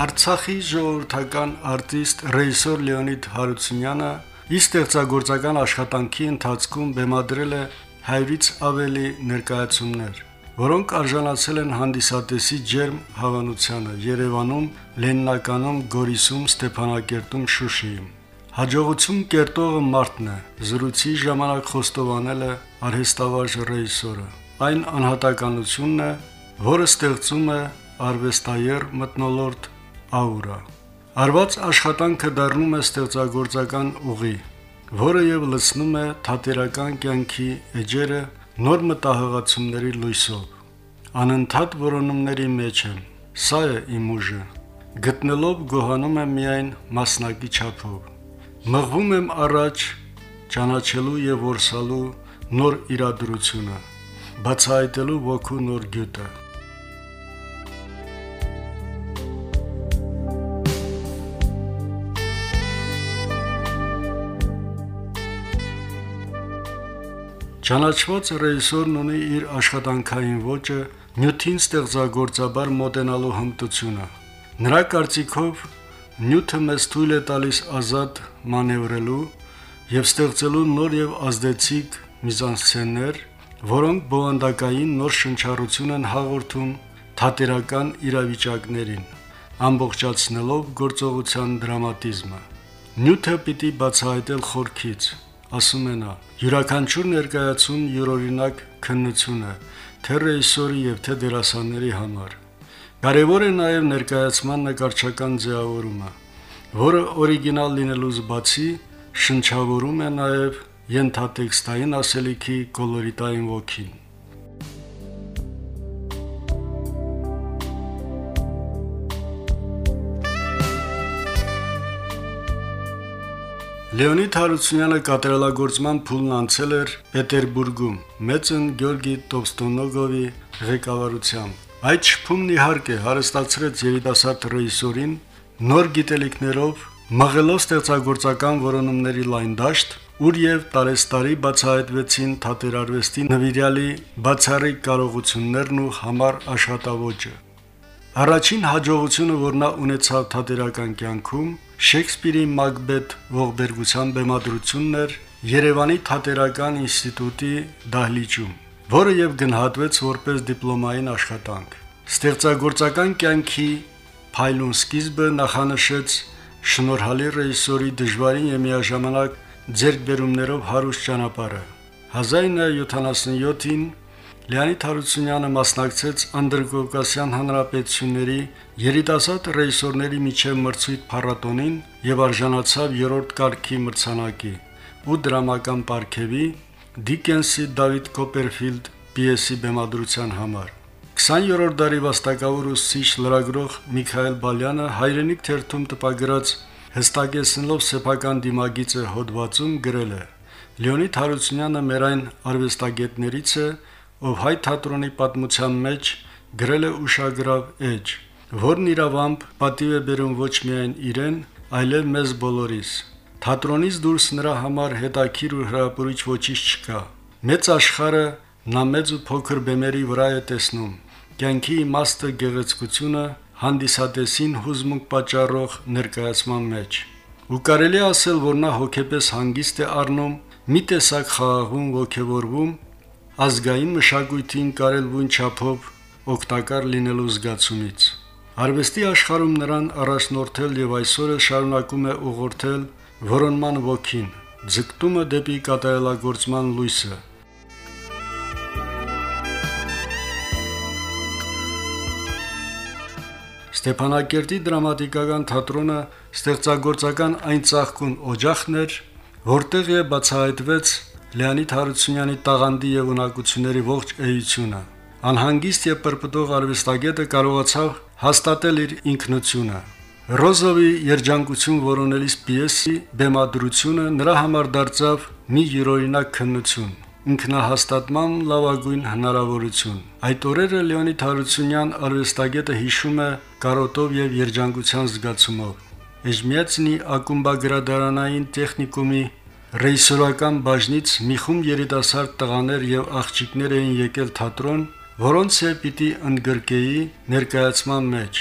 Արցախի ժողովրդական արտիստ ռեժիսոր Լեոնիդ Հարությունյանը իր ստեղծագործական աշխատանքի ընթացքում բեմադրել է 100-ից ավելի ներկայացումներ, որոնք արժանացել են հանդիսատեսի ջերմ հավանությանը Երևանում, Լենինականում, Գորիսում, Ստեփանակերտում, Շուշիում։ Հաջողություն կերտողը մարդն է, զրույցի ժամանակ խոստովանել է արհեստավարժ ռեժիսորը։ Այն անհատականությունն է, որը ստեղծում է արվեստայեր մթնոլորտ աուրա։ Արված աշխատանքը դառնում է ստեղծագործական ուղի, որը եւ լցնում է թատերական կյանքի էջերը նոր մտահղացումների լույսով։ Անընդհատ որոնումների մեջ եմ, սա է իմ ուժը։ Գտնելով գոհանում եմ միայն մասնակի չափով։ Մղվում եմ առաջ, ճանաչելու եւ որսալու նոր իրադրությունը, բացահայտելու ոգու նոր գյուտը։ Ճանաչված ռեժիսորն ունի իր աշխատանքային ոճը նյութին ստեղծագործաբար մոտենալու հմտությունը։ Նրա կարծիքով նյութը մեզ թույլ է տալիս ազատ մանևրելու եւ ստեղծելու նոր եւ ազդեցիկ միզանսցեններ, որոնք բովանդակային նոր շնչառություն են հաղորդում թատերական իրավիճակներին, ամբողջացնելով գործողության դրամատիզմը։ Նյութը պիտի բացահայտել խորքից, ասում է նա, յուրաքանչյուր ներկայացում յուրօրինակ քննություն է, թե ռեժիսորի եւ թե դերասանների համար։ Կարևոր է նաեւ ներկայացման նկարչական ձևավորումը, որը օրիգինալ լինելուց բացի շնչավորում է նաեւ ենթատեքստային ասելիքի կոլորիտային ոգին։ Լեոնիդ Հարությունյանը կատարելագործման փուլն անցել էր Պետերբուրգում մեծն Գյորգի Տովստոնոգովի ղեկավարությամբ։ Այդ շփումն իհարկե հարստացրեց երիտասարդ ռեժիսորին նոր գիտելիքներով, մղելով ստեղծագործական որոնումների լայն դաշտ, ուր եւ տարեստարի բացահայտվեցին թատերարվեստի նվիրյալի բացառիկ կարողություններն ու համառ աշխատավոճը։ Առաջին հաջողությունը, որ նա ունեցավ թատերական կյանքում, Շեքսպիրի Մակբեթ ողբերգության բեմադրությունն էր Երևանի թատերական ինստիտուտի դահլիճում, որը եւ գնահատվեց որպես դիպլոմային աշխատանք։ Ստեղծագործական կյանքի փայլուն սկիզբը նախանշեց շնորհալի ռեժիսորի դժվարին եւ միաժամանակ ձեռքբերումներով հարուստ ճանապարհը։ 1977-ին Լեոնիդ Հարությունյանը մասնակցեց Անդրկովկասյան հանրապետությունների երիտասարդ ռեժիսորների միջև մրցույթ փառատոնին եւ արժանացավ 3-րդ կարգի մրցանակի ու դրամական պարգևի Դիկենսի Դավիթ Կոպերֆիլդ պիեսի բեմադրության համար։ 20-րդ դարի վաստակավոր ուսուցիչ լրագրող Միքայել Բալյանը հայրենիք թերթում տպագրած հստակեցնելով սեփական դիմագիծը հոդվածում գրել է. Լեոնիդ Հարությունյանը մեր այն արվեստագետներից է, ով հայ թատրոնի պատմության մեջ գրել է ուշագրավ էջ, որն իրավամբ պատիվ է բերում ոչ միայն իրեն, այլև մեզ բոլորիս։ Թատրոնից դուրս նրա համար հետաքրքիր ու հրապուրիչ ոչինչ չկա։ Մեծ աշխարհը նա մեծ ու փոքր բեմերի վրա է տեսնում։ Կյանքի իմաստը, գեղեցկությունը հանդիսատեսին հուզմունք պատճառող ներկայացման մեջ։ Ու կարելի է ասել, որ նա հոգեպես հանգիստ է առնում, մի տեսակ խաղաղում, ոգևորվում ազգային մշակույթին կարելվույն չափով օգտակար լինելու զգացումից։ Արվեստի աշխարհում նրան առաջնորդել եւ այսօր շարունակում է ուղղորդել որոնման ոգին, ձգտումը դեպի կատարելագործման լույսը։ Ստեփանակերտի դրամատիկական թատրոնը ստեղծագործական այն ծաղկուն օջախն էր, որտեղ է բացահայտվեց Լեոնիդ Հարությունյանի տաղանդի եւ ունակությունների ողջ էությունը։ Անհանգիստ եւ պրպտող արվեստագետը կարողացավ հաստատել իր ինքնությունը։ Ռոզովի երջանկություն որոնելիս պիեսի բեմադրությունը նրա համար դարձավ մի յուրօրինակ քննություն, ինքնահաստատման լավագույն հնարավորություն։ Այդ օրերը Լեոնիդ Հարությունյան արվեստագետը հիշում է կարոտով եւ երջանկության զգացումով։ Էժմիածնի ակումբագրադարանային տեխնիկումի ռեժիսորական բաժնից մի խումբ երիտասարդ տղաներ եւ աղջիկներ էին եկել թատրոն, որոնց է պիտի ընդգրկեի ներկայացման մեջ։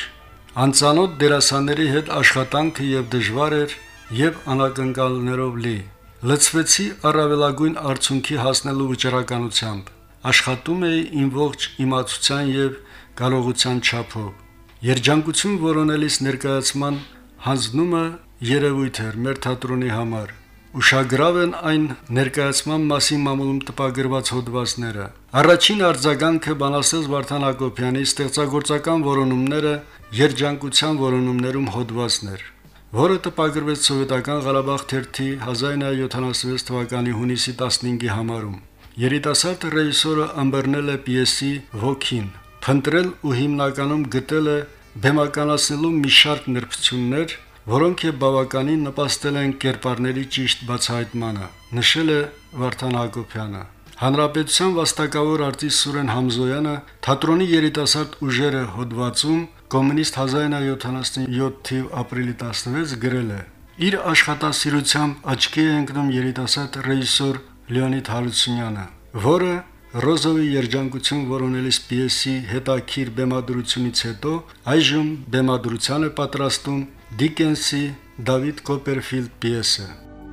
Անծանոթ դերասանների հետ աշխատանքը եւ դժվար էր եւ անակնկալներով լի։ Լցվեցի առավելագույն արդյունքի հասնելու վճռականությամբ։ Աշխատում էի իմ ողջ իմացության եւ կարողության չափով։ Երջանկություն որոնելիս ներկայացման հանձնումը երևույթ էր մեր թատրոնի համար։ Ուշագրավ են այն ներկայացման մասին մամուլում տպագրված հոդվածները։ Առաջին արձագանքը Բանաստեղծ Վարդան Հակոբյանի ստեղծագործական որոնումները երջանկության որոնումներում հոդվածն էր, որը տպագրվեց Սովետական Ղարաբաղ թերթի 1976 թվականի հունիսի 15-ի համարում։ Երիտասարդ ռեժիսորը ըմբռնել է պիեսի ոգին, փնտրել ու հիմնականում գտել է բեմականացնելու մի շարք նրբություններ, որոնք բավականին նպաստել են կերպարների ճիշտ բացահայտմանը, նշել է Վարդան Հակոբյանը։ Հանրապետության վաստակավոր արտիստ Սուրեն Համզոյանը թատրոնի երիտասարդ ուժերը հոդվածում Կոմունիստ 1977 թիվ ապրիլի 16 գրել է. Իր աշխատասիրությամբ աչքի է ընկնում երիտասարդ ռեժիսոր Լեոնիդ Հարությունյանը, որը Ռոզովի երջանկություն որոնելիս պիեսի հետաքրիր բեմադրությունից հետո այժմ բեմադրության է պատրաստում Դիկենսի Դավիթ Կոպերֆիլդ պիեսը։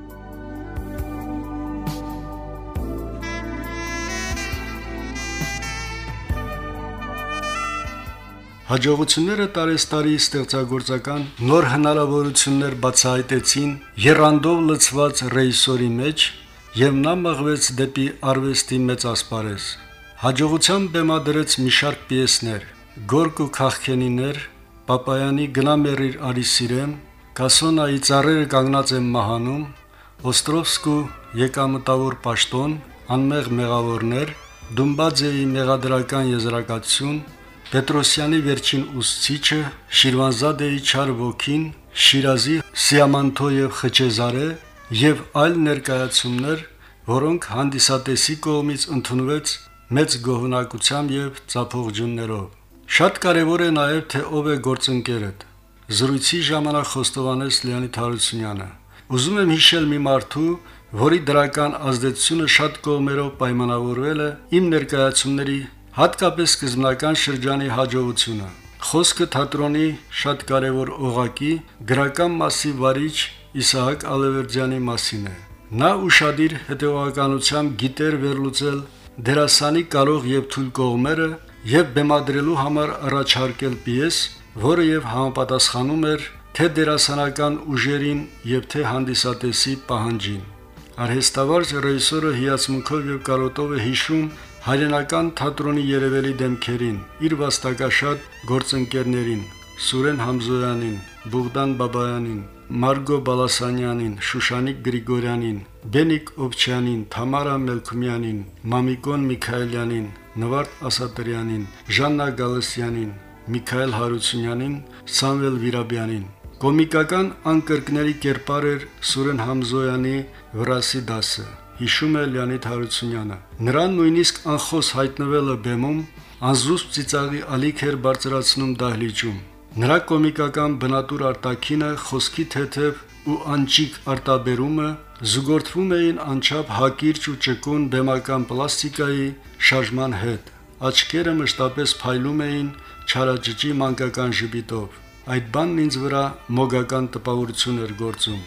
Հաջողությունները տարեստարի ստեղծագործական նոր հնարավորություններ բացահայտեցին եռանդով լցված ռեժիսորի մեջ եւ նա մղվեց դեպի արվեստի մեծ ասպարեզ։ Հաջողությամբ բեմադրեց մի շարք պիեսներ՝ Գորգ ու քաղքենիներ, Պապայանի Գնամերիր Արիսիրեմ, Կասոնայի Ծառերը կանգնած են մահանում, Օստրովսկու Եկամտավոր պաշտոն, Անմեղ մեղավորներ, Դումբաձեի մեղադրական եզրակացություն, Պետրոսյանի վերջին ուսուցիչը, Շիրվանզադեի Չար ոգին, Շիրազի Սիամանթո եւ Խճեզարե եւ այլ ներկայացումներ, որոնք հանդիսատեսի կողմից ընդունվեց մեծ գոհունակությամբ եւ ծափողջուններով։ Շատ կարեւոր է նաեւ թե ով է գործընկերդ։ Զրույցի ժամանակ խոստովանեց Լեոնիդ Հարությունյանը։ Ուզում եմ հիշել մի մարդու, որի դրական ազդեցությունը շատ կողմերով պայմանավորվել է իմ ներկայացումների հատկապես սկզբնական շրջանի հաջողությունը։ Խոսքը թատրոնի շատ կարևոր օղակի գրական մասի վարիչ Իսահակ Ալավերդյանի մասին է։ Նա ուշադիր հետևողականությամբ գիտեր վերլուծել դերասանի կարող եւ թույլ կողմերը եւ բեմադրելու համար առաջարկել պիես, որը եւ համապատասխանում էր թե դերասանական ուժերին եւ թե հանդիսատեսի պահանջին։ Արհեստավարժ ռեժիսորը հիացմունքով եւ կարոտով է հիշում հայրենական թատրոնի երևելի դեմքերին, իր վաստակաշատ գործընկերներին՝ Սուրեն Համզոյանին, Բուղդան Բաբայանին, Մարգո Բալասանյանին, Շուշանիկ Գրիգորյանին, Բենիկ Օբչյանին, Թամարա Մելքումյանին, Մամիկոն Միքայելյանին, Նվարդ Ասատրյանին, Ժաննա Գալստյանին, Միքայել Հարությունյանին, Սամվել Վիրաբյանին։ Կոմիկական անկրկների կերպար էր Սուրեն Համզոյանի Վրասի դասը, հիշում է Լեոնիդ Հարությունյանը։ Նրան նույնիսկ անխոս հայտնվելը բեմում անզուսպ ծիծաղի ալիք էր բարձրացնում դահլիճում։ Նրա կոմիկական բնատուր արտաքինը, խոսքի թեթև ու անճիկ արտաբերումը զուգորդվում էին անչափ հակիրճ ու ճկուն բեմական պլաստիկայի շարժման հետ։ Աչքերը մշտապես փայլում էին չարաճճի մանկական ժպիտով։ Այդ բանն ինձ վրա մոգական տպավորություն էր գործում։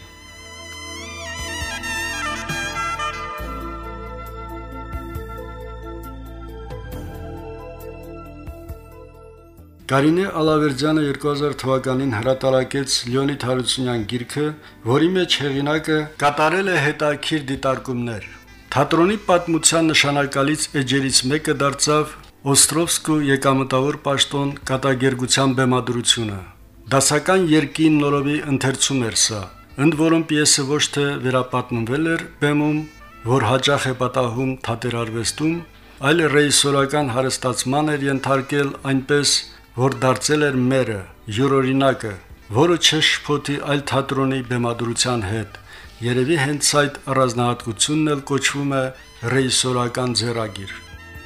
Կարինե Ալավերդյանը 2000 թվականին հրատարակեց Լեոնիդ Հարությունյան գիրքը, որի մեջ հեղինակը կատարել է հետաքրքիր դիտարկումներ։ Թատրոնի պատմության նշանակալից էջերից մեկը դարձավ Օստրովսկու Եկամտավոր պաշտոն կատակերգության բեմադրությունը։ Դասական երկին նորովի ընթերցում էր սա, ընդ որում պիեսը ոչ թե վերապատնվել էր բեմում, որ հաճախ է պատահում թատերարվեստում, այլ ռեժիսորական հարստացման էր ենթարկել այնպես, որ դարձել էր մերը, յուրօրինակը, որը չշփոթի այլ թատրոնի բեմադրության հետ։ Երևի հենց այդ առանձնահատկությունն էլ կոչվում է ռեժիսորական ձեռագիր։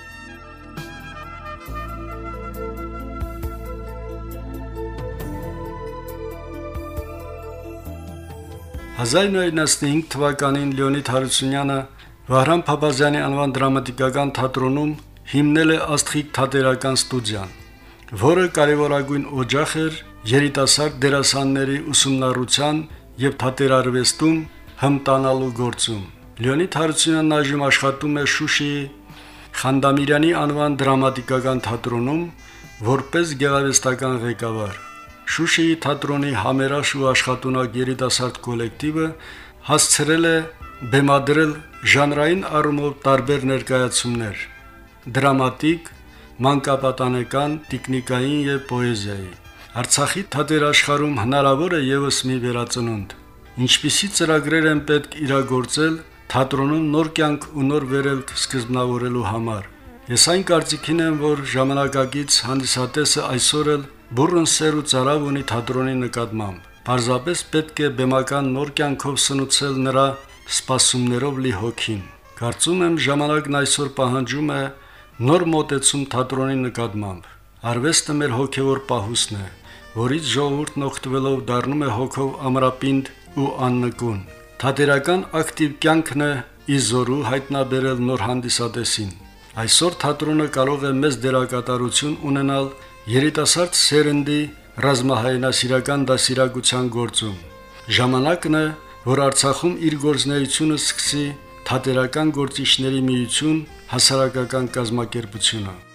«1995 թվականին Լեոնիդ Հարությունյանը Վահրամ Փափազյանի անվան դրամատիկական թատրոնում հիմնել է Աստղիկ թատերական ստուդիան, որը կարևորագույն օջախ էր երիտասարդ դերասանների ուսումնառության եւ թատերարվեստում հմտանալու գործում։ Լեոնիդ Հարությունյանն այժմ աշխատում է Շուշիի Խանդամիրյանի անվան դրամատիկական թատրոնում որպես գեղարվեստական ղեկավար։ Շուշիի թատրոնի համերաշխ ու աշխատունակ երիտասարդ կոլեկտիվը հասցրել է բեմադրել ժանրային առումով տարբեր ներկայացումներ՝ դրամատիկ, մանկապատանեկան, տիկնիկային եւ պոեզիայի։ Արցախի թատերաշխարհում հնարավոր է եւս մի վերածնունդ։ Ինչպիսի ծրագրեր են պետք իրագործել թատրոնում նոր կյանք ու նոր վերելք սկզբնավորելու համար։ Ես այն կարծիքին եմ, որ ժամանակակից հանդիսատեսը այսօր էլ բուռն սեր ու ծարավ ունի թատրոնի նկատմամբ։ Պարզապես պետք է բեմական նոր կյանքով սնուցել նրա սպասումներով լի հոգին։ Կարծում եմ ժամանակն այսօր պահանջում է նոր մոտեցում թատրոնի նկատմամբ։ Արվեստը մեր հոգևոր պահուստն է, որից ժողովուրդն օգտվելով դառնում է հոգով ամրապինդ ու աննկուն։ Թատերական ակտիվ կյանքն է իզորու հայտնաբերել նոր հանդիսատեսին։ Այսօր թատրոնը կարող է մեծ դերակատարություն ունենալ երիտասարդ սերնդի ռազմահայրենասիրական դասիրակության գործում։ Ժամանակն է, որ Արցախում իր գործունեությունը սկսի թատերական գործիչների միություն հասարակական կազմակերպությունը։